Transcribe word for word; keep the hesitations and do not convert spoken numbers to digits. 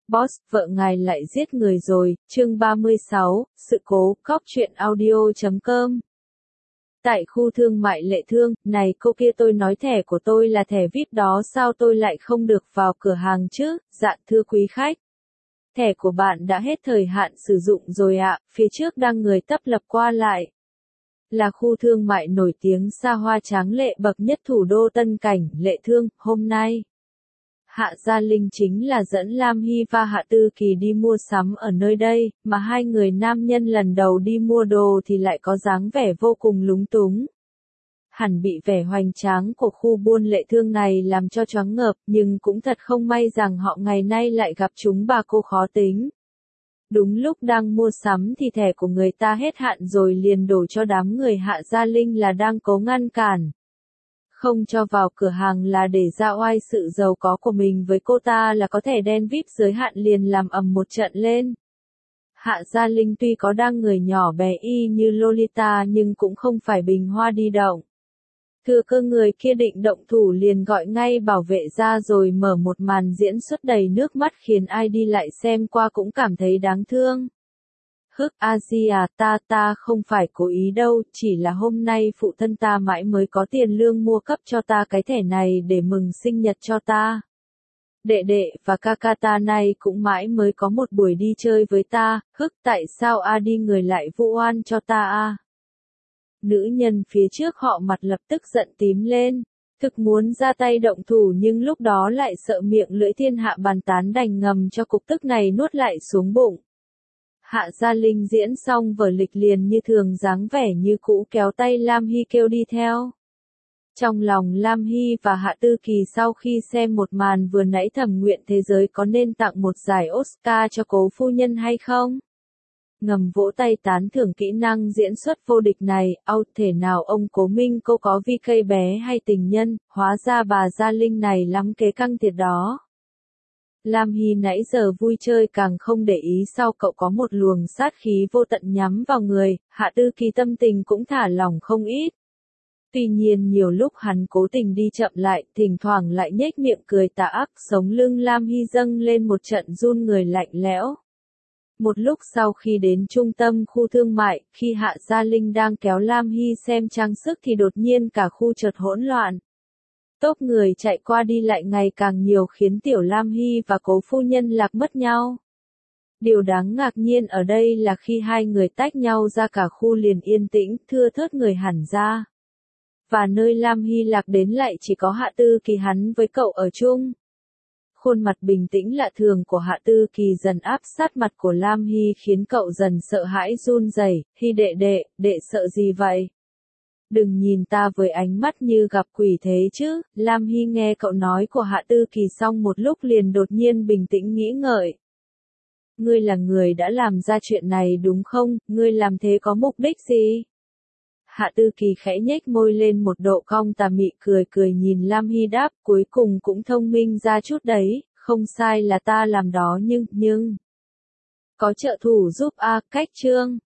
Boss, vợ ngài lại giết người rồi, chương ba mươi sáu, sự cố, cóc truyện audio chấm com. Tại khu thương mại Lệ Thương, này cô kia tôi nói thẻ của tôi là thẻ vi ai pi đó sao tôi lại không được vào cửa hàng chứ, dạ thưa quý khách. Thẻ của bạn đã hết thời hạn sử dụng rồi ạ, phía trước đang người tấp lập qua lại. Là khu thương mại nổi tiếng xa hoa tráng lệ bậc nhất thủ đô Tân Cảnh, Lệ Thương, hôm nay. Hạ Gia Linh chính là dẫn Lam Hy và Hạ Tư Kỳ đi mua sắm ở nơi đây, mà hai người nam nhân lần đầu đi mua đồ thì lại có dáng vẻ vô cùng lúng túng. Hẳn bị vẻ hoành tráng của khu buôn Lệ Thương này làm cho choáng ngợp, nhưng cũng thật không may rằng họ ngày nay lại gặp chúng bà cô khó tính. Đúng lúc đang mua sắm thì thẻ của người ta hết hạn rồi liền đổ cho đám người Hạ Gia Linh là đang cố ngăn cản. Không cho vào cửa hàng là để ra oai sự giàu có của mình với cô ta là có thẻ đen vi ai pi giới hạn liền làm ầm một trận lên. Hạ Gia Linh tuy có đang người nhỏ bé y như Lolita nhưng cũng không phải bình hoa đi động. Thừa cơ người kia định động thủ liền gọi ngay bảo vệ ra rồi mở một màn diễn xuất đầy nước mắt khiến ai đi lại xem qua cũng cảm thấy đáng thương. Hức a di à ta ta không phải cố ý đâu, chỉ là hôm nay phụ thân ta mãi mới có tiền lương mua cấp cho ta cái thẻ này để mừng sinh nhật cho ta. Đệ đệ và ca ca ta này cũng mãi mới có một buổi đi chơi với ta, hức tại sao a đi người lại vu oan cho ta a? Nữ nhân phía trước họ mặt lập tức giận tím lên, thực muốn ra tay động thủ nhưng lúc đó lại sợ miệng lưỡi thiên hạ bàn tán đành ngầm cho cục tức này nuốt lại xuống bụng. Hạ Gia Linh diễn xong vở lịch liền như thường dáng vẻ như cũ kéo tay Lam Hy kêu đi theo. Trong lòng Lam Hy và Hạ Tư Kỳ sau khi xem một màn vừa nãy thầm nguyện thế giới có nên tặng một giải Oscar cho cố phu nhân hay không? Ngầm vỗ tay tán thưởng kỹ năng diễn xuất vô địch này, ау thể nào ông Cố Minh cô có vi cây bé hay tình nhân, hóa ra bà Gia Linh này lắm kế căng thiệt đó. Lam Hy nãy giờ vui chơi càng không để ý sau cậu có một luồng sát khí vô tận nhắm vào người, Hạ Tư Kỳ tâm tình cũng thả lỏng không ít. Tuy nhiên nhiều lúc hắn cố tình đi chậm lại, thỉnh thoảng lại nhếch miệng cười tà ác, sống lưng Lam Hy dâng lên một trận run người lạnh lẽo. Một lúc sau khi đến trung tâm khu thương mại, khi Hạ Gia Linh đang kéo Lam Hy xem trang sức thì đột nhiên cả khu chợt hỗn loạn. Tốp người chạy qua đi lại ngày càng nhiều khiến tiểu Lam Hy và cố phu nhân lạc mất nhau. Điều đáng ngạc nhiên ở đây là khi hai người tách nhau ra cả khu liền yên tĩnh, thưa thớt người hẳn ra. Và nơi Lam Hy lạc đến lại chỉ có Hạ Tư Kỳ hắn với cậu ở chung. Khuôn mặt bình tĩnh lạ thường của Hạ Tư Kỳ dần áp sát mặt của Lam Hy khiến cậu dần sợ hãi run rẩy. Hy đệ đệ, đệ sợ gì vậy? Đừng nhìn ta với ánh mắt như gặp quỷ thế chứ, Lam Hy nghe cậu nói của Hạ Tư Kỳ xong một lúc liền đột nhiên bình tĩnh nghĩ ngợi. Ngươi là người đã làm ra chuyện này đúng không, ngươi làm thế có mục đích gì? Hạ Tư Kỳ khẽ nhếch môi lên một độ cong tà mị cười cười nhìn Lam Hy đáp, cuối cùng cũng thông minh ra chút đấy, không sai là ta làm đó nhưng, nhưng. Có trợ thủ giúp a, cách chương.